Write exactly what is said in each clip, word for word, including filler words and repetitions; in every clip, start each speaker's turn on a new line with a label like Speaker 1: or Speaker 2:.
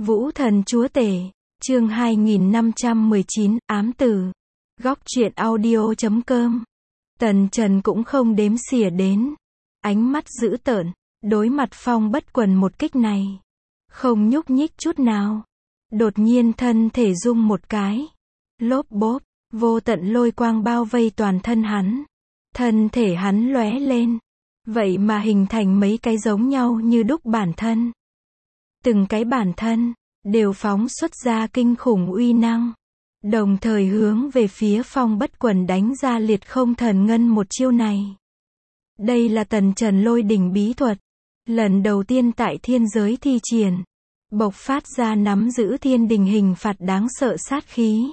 Speaker 1: Vũ thần chúa tể, chương hai nghìn năm trăm mười chín, ám tử. Góc truyện audio chấm com. Tần Trần cũng không đếm xỉa đến. Ánh mắt dữ tợn, đối mặt Phong Bất Quần một kích này. Không nhúc nhích chút nào. Đột nhiên thân thể rung một cái. Lốp bốp, vô tận lôi quang bao vây toàn thân hắn. Thân thể hắn lóe lên. Vậy mà hình thành mấy cái giống nhau như đúc bản thân. Từng cái bản thân, đều phóng xuất ra kinh khủng uy năng. Đồng thời hướng về phía Phong Bất Quần đánh ra liệt không thần ngân một chiêu này. Đây là Tần Trần lôi đỉnh bí thuật. Lần đầu tiên tại thiên giới thi triển. Bộc phát ra nắm giữ thiên đình hình phạt đáng sợ sát khí.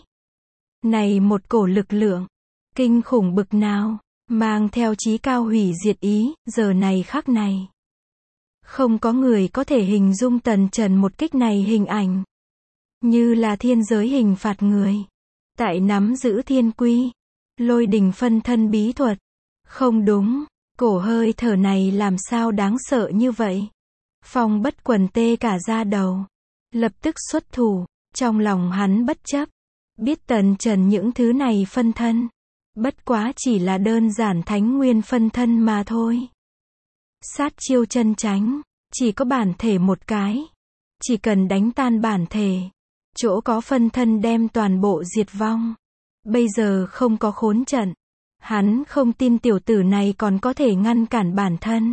Speaker 1: Này một cổ lực lượng. Kinh khủng bực nào. Mang theo chí cao hủy diệt ý, giờ này khắc này. Không có người có thể hình dung Tần Trần một kích này hình ảnh. Như là thiên giới hình phạt người. Tại nắm giữ thiên quy. Lôi đình phân thân bí thuật. Không đúng, cổ hơi thở này làm sao đáng sợ như vậy. Phong Bất Quần tê cả da đầu. Lập tức xuất thủ, trong lòng hắn bất chấp. Biết Tần Trần những thứ này phân thân. Bất quá chỉ là đơn giản thánh nguyên phân thân mà thôi. Sát chiêu chân tránh, chỉ có bản thể một cái. Chỉ cần đánh tan bản thể, chỗ có phân thân đem toàn bộ diệt vong. Bây giờ không có khốn trận. Hắn không tin tiểu tử này còn có thể ngăn cản bản thân.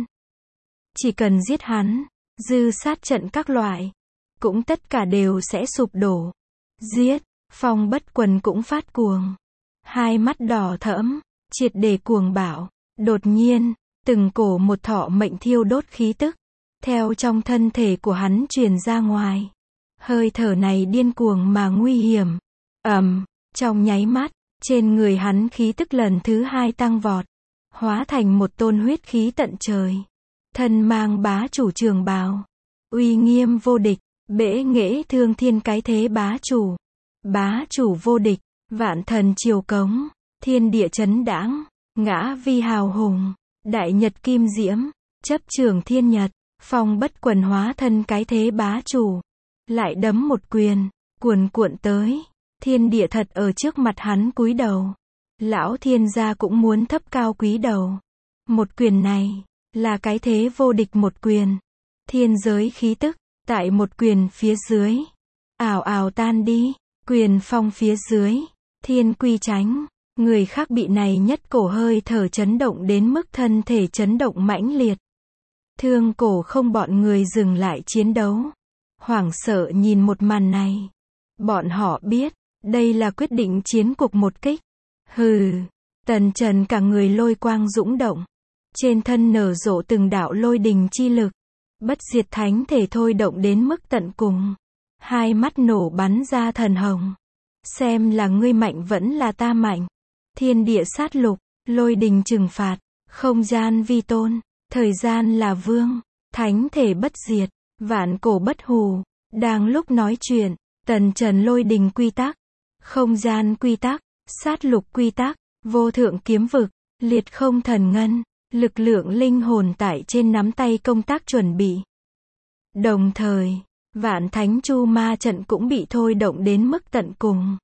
Speaker 1: Chỉ cần giết hắn, dư sát trận các loại, cũng tất cả đều sẽ sụp đổ. Giết, Phong Bất Quần cũng phát cuồng. Hai mắt đỏ thẫm, triệt để cuồng bạo. Đột nhiên, từng cổ một thọ mệnh thiêu đốt khí tức. Theo trong thân thể của hắn truyền ra ngoài. Hơi thở này điên cuồng mà nguy hiểm. Ầm, trong nháy mắt, trên người hắn khí tức lần thứ hai tăng vọt. Hóa thành một tôn huyết khí tận trời. Thân mang bá chủ trường bào. Uy nghiêm vô địch, bẽ nghễ thương thiên cái thế bá chủ. Bá chủ vô địch, vạn thần triều cống, thiên địa chấn đãng, ngã vi hào hùng, đại nhật kim diễm, chấp trường thiên nhật. Phong Bất Quần hóa thân cái thế bá chủ. Lại đấm một quyền, cuồn cuộn tới. Thiên địa thật ở trước mặt hắn cúi đầu. Lão thiên gia cũng muốn thấp cao cúi đầu. Một quyền này, là cái thế vô địch một quyền. Thiên giới khí tức, tại một quyền phía dưới. Ào ào tan đi, quyền phong phía dưới. Thiên quy tránh, người khác bị này nhất cổ hơi thở chấn động đến mức thân thể chấn động mãnh liệt. Thương cổ không bọn người dừng lại chiến đấu. Hoảng sợ nhìn một màn này. Bọn họ biết, đây là quyết định chiến cuộc một kích. Hừ, Tần Trần cả người lôi quang dũng động. Trên thân nở rộ từng đạo lôi đình chi lực. Bất diệt thánh thể thôi động đến mức tận cùng. Hai mắt nổ bắn ra thần hồng. Xem là ngươi mạnh vẫn là ta mạnh. Thiên địa sát lục, lôi đình trừng phạt, không gian vi tôn. Thời gian là vương, thánh thể bất diệt, vạn cổ bất hủ. Đang lúc nói chuyện, Tần Trần lôi đình quy tắc, không gian quy tắc, sát lục quy tắc, vô thượng kiếm vực, liệt không thần ngân, lực lượng linh hồn tại trên nắm tay công tác chuẩn bị. Đồng thời, vạn thánh chu ma trận cũng bị thôi động đến mức tận cùng.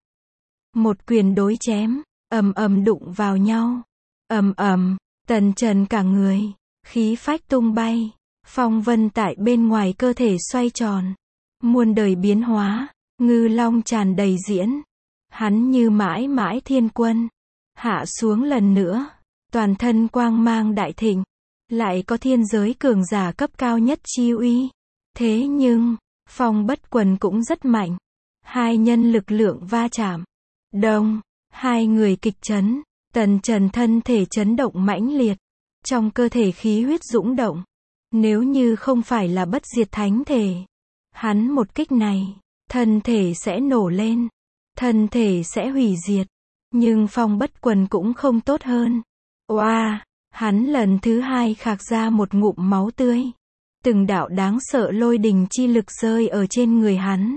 Speaker 1: Một quyền đối chém, ầm ầm đụng vào nhau. Ầm ầm, Tần Trần cả người. Khí phách tung bay, phong vân tại bên ngoài cơ thể xoay tròn, muôn đời biến hóa, ngư long tràn đầy diễn. Hắn như mãi mãi thiên quân, hạ xuống lần nữa, toàn thân quang mang đại thịnh, lại có thiên giới cường giả cấp cao nhất chi uy. Thế nhưng, Phong Bất Quần cũng rất mạnh. Hai nhân lực lượng va chạm. Đông, hai người kịch chấn, Tần Trần thân thể chấn động mãnh liệt. Trong cơ thể khí huyết dũng động. Nếu như không phải là bất diệt thánh thể. Hắn một kích này, thân thể sẽ nổ lên. Thân thể sẽ hủy diệt. Nhưng Phong Bất Quần cũng không tốt hơn. Oa, hắn lần thứ hai khạc ra một ngụm máu tươi. Từng đạo đáng sợ lôi đình chi lực rơi ở trên người hắn.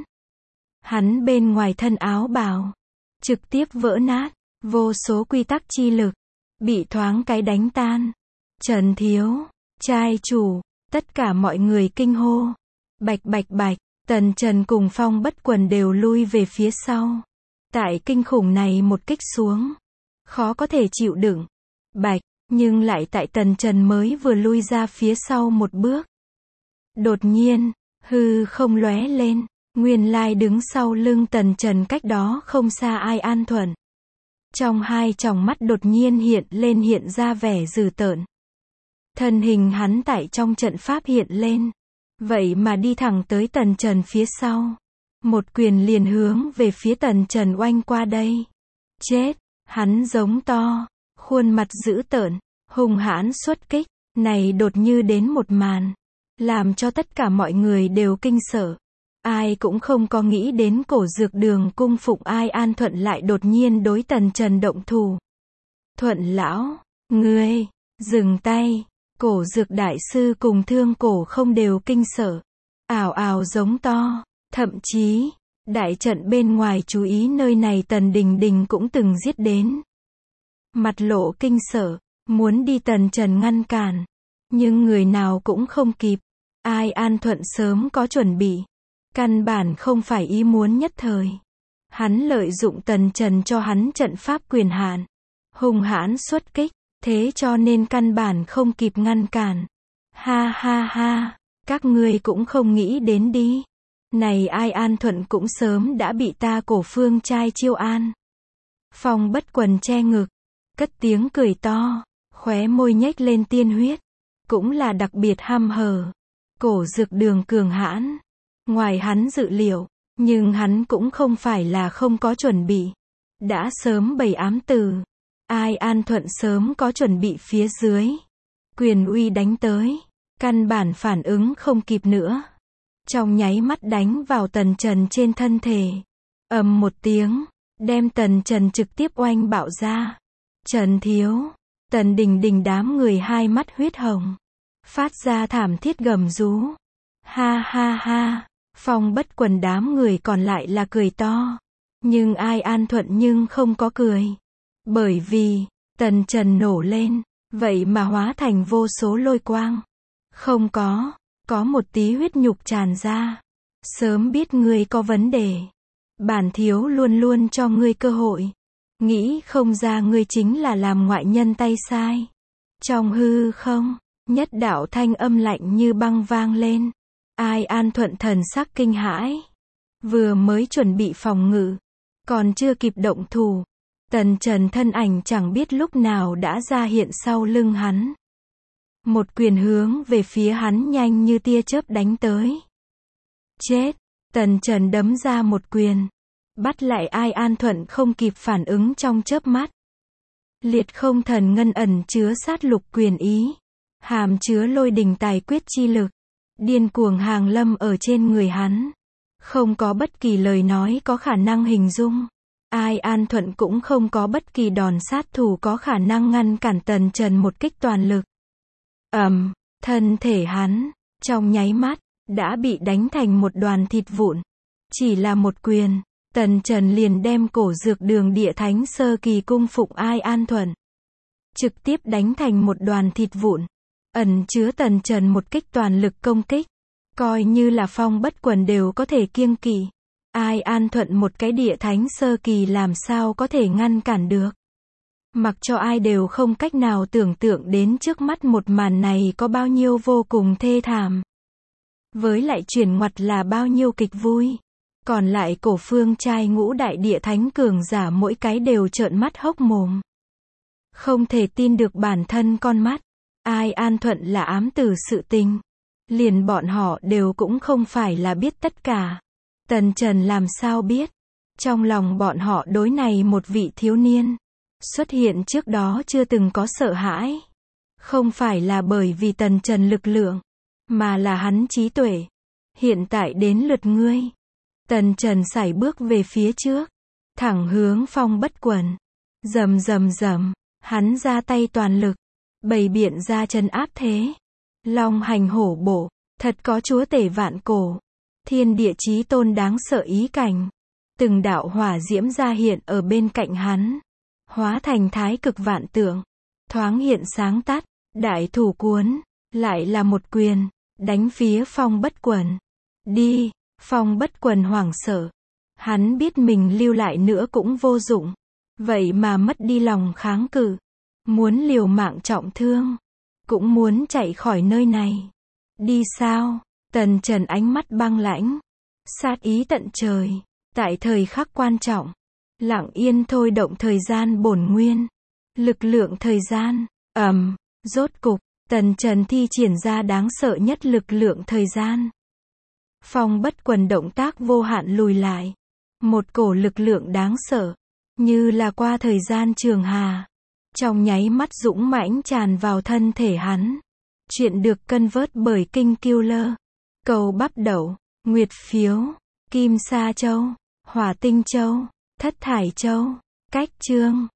Speaker 1: Hắn bên ngoài thân áo bào. Trực tiếp vỡ nát. Vô số quy tắc chi lực. Bị thoáng cái đánh tan. Trần thiếu, trai chủ, tất cả mọi người kinh hô. Bạch bạch bạch, Tần Trần cùng Phong Bất Quần đều lui về phía sau. Tại kinh khủng này một kích xuống, khó có thể chịu đựng. Bạch, nhưng lại tại Tần Trần mới vừa lui ra phía sau một bước. Đột nhiên, hư không lóe lên, nguyên lai đứng sau lưng Tần Trần cách đó không xa Ai An Thuận. Trong hai tròng mắt đột nhiên hiện lên hiện ra vẻ dữ tợn. Thân hình hắn tại trong trận pháp hiện lên. Vậy mà đi thẳng tới Tần Trần phía sau. Một quyền liền hướng về phía Tần Trần oanh qua đây. Chết, hắn giống to, khuôn mặt dữ tợn, hung hãn xuất kích, này đột như đến một màn, làm cho tất cả mọi người đều kinh sợ. Ai cũng không có nghĩ đến Cổ Dược Đường cung phụng Ai An Thuận lại đột nhiên đối Tần Trần động thủ. Thuận lão, ngươi, dừng tay. Cổ Dược đại sư cùng Thương Cổ không đều kinh sợ, ào ào giống to, thậm chí, đại trận bên ngoài chú ý nơi này Tần Đình Đình cũng từng giết đến. Mặt lộ kinh sợ, muốn đi Tần Trần ngăn cản, nhưng người nào cũng không kịp. Ai An Thuận sớm có chuẩn bị, căn bản không phải ý muốn nhất thời. Hắn lợi dụng Tần Trần cho hắn trận pháp quyền hạn, hung hãn xuất kích. Thế cho nên căn bản không kịp ngăn cản. Ha ha ha, các ngươi cũng không nghĩ đến đi. Này Ai An Thuận cũng sớm đã bị ta Cổ Phương trai chiêu an. Phong Bất Quần che ngực, cất tiếng cười to, khóe môi nhếch lên tiên huyết. Cũng là đặc biệt hăm hở. Cổ Dược Đường cường hãn. Ngoài hắn dự liệu, nhưng hắn cũng không phải là không có chuẩn bị. Đã sớm bày ám từ. Ai An Thuận sớm có chuẩn bị phía dưới. Quyền uy đánh tới. Căn bản phản ứng không kịp nữa. Trong nháy mắt đánh vào Tần Trần trên thân thể. Ầm một tiếng. Đem Tần Trần trực tiếp oanh bạo ra. Trần thiếu. Tần Đình Đình đám người hai mắt huyết hồng. Phát ra thảm thiết gầm rú. Ha ha ha. Phong Bất Quần đám người còn lại là cười to. Nhưng Ai An Thuận nhưng không có cười. Bởi vì, Tần Trần nổ lên, vậy mà hóa thành vô số lôi quang. Không có, có một tí huyết nhục tràn ra. Sớm biết ngươi có vấn đề. Bản thiếu luôn luôn cho ngươi cơ hội. Nghĩ không ra ngươi chính là làm ngoại nhân tay sai. Trong hư không, nhất đạo thanh âm lạnh như băng vang lên. Ai An Thuận thần sắc kinh hãi. Vừa mới chuẩn bị phòng ngự, còn chưa kịp động thủ. Tần Trần thân ảnh chẳng biết lúc nào đã ra hiện sau lưng hắn. Một quyền hướng về phía hắn nhanh như tia chớp đánh tới. Chết! Tần Trần đấm ra một quyền. Bắt lại Ai An Thuận không kịp phản ứng trong chớp mắt. Liệt Không Thần Ngân ẩn chứa sát lục quyền ý. Hàm chứa lôi đình tài quyết chi lực. Điên cuồng hàng lâm ở trên người hắn. Không có bất kỳ lời nói có khả năng hình dung. Ai An Thuận cũng không có bất kỳ đòn sát thủ có khả năng ngăn cản Tần Trần một kích toàn lực. Ầm, thân thể hắn, trong nháy mắt, đã bị đánh thành một đoàn thịt vụn. Chỉ là một quyền, Tần Trần liền đem Cổ Dược Đường địa thánh sơ kỳ cung phụng Ai An Thuận. Trực tiếp đánh thành một đoàn thịt vụn. Ẩn chứa Tần Trần một kích toàn lực công kích. Coi như là Phong Bất Quần đều có thể kiêng kỵ. Ai An Thuận một cái địa thánh sơ kỳ làm sao có thể ngăn cản được. Mặc cho ai đều không cách nào tưởng tượng đến trước mắt một màn này có bao nhiêu vô cùng thê thảm. Với lại chuyển ngoặt là bao nhiêu kịch vui. Còn lại Cổ Phương trai ngũ đại địa thánh cường giả mỗi cái đều trợn mắt hốc mồm. Không thể tin được bản thân con mắt. Ai An Thuận là ám tử sự tình. Liền bọn họ đều cũng không phải là biết tất cả. Tần Trần làm sao biết. Trong lòng bọn họ đối này một vị thiếu niên. Xuất hiện trước đó chưa từng có sợ hãi. Không phải là bởi vì Tần Trần lực lượng. Mà là hắn trí tuệ. Hiện tại đến lượt ngươi. Tần Trần sải bước về phía trước. Thẳng hướng Phong Bất Quần. Rầm rầm rầm. Hắn ra tay toàn lực. Bày biện ra trấn áp thế. Long hành hổ bổ. Thật có chúa tể vạn cổ. Thiên địa chí tôn đáng sợ ý cảnh. Từng đạo hỏa diễm ra hiện ở bên cạnh hắn. Hóa thành thái cực vạn tượng. Thoáng hiện sáng tắt. Đại thủ cuốn. Lại là một quyền. Đánh phía Phong Bất Quần. Đi. Phong Bất Quần hoảng sợ. Hắn biết mình lưu lại nữa cũng vô dụng. Vậy mà mất đi lòng kháng cự. Muốn liều mạng trọng thương. Cũng muốn chạy khỏi nơi này. Đi sao? Tần Trần ánh mắt băng lãnh. Sát ý tận trời. Tại thời khắc quan trọng. Lặng yên thôi động thời gian bổn nguyên. Lực lượng thời gian. ầm, rốt cục, Tần Trần thi triển ra đáng sợ nhất lực lượng thời gian. Phong Bất Quần động tác vô hạn lùi lại. Một cổ lực lượng đáng sợ. Như là qua thời gian trường hà. Trong nháy mắt dũng mãnh tràn vào thân thể hắn. Chuyện được cân vớt bởi Kinh Killer. Cầu bắp đậu, Nguyệt phiếu, Kim Sa Châu, Hỏa Tinh Châu, Thất Thải Châu. Cách chương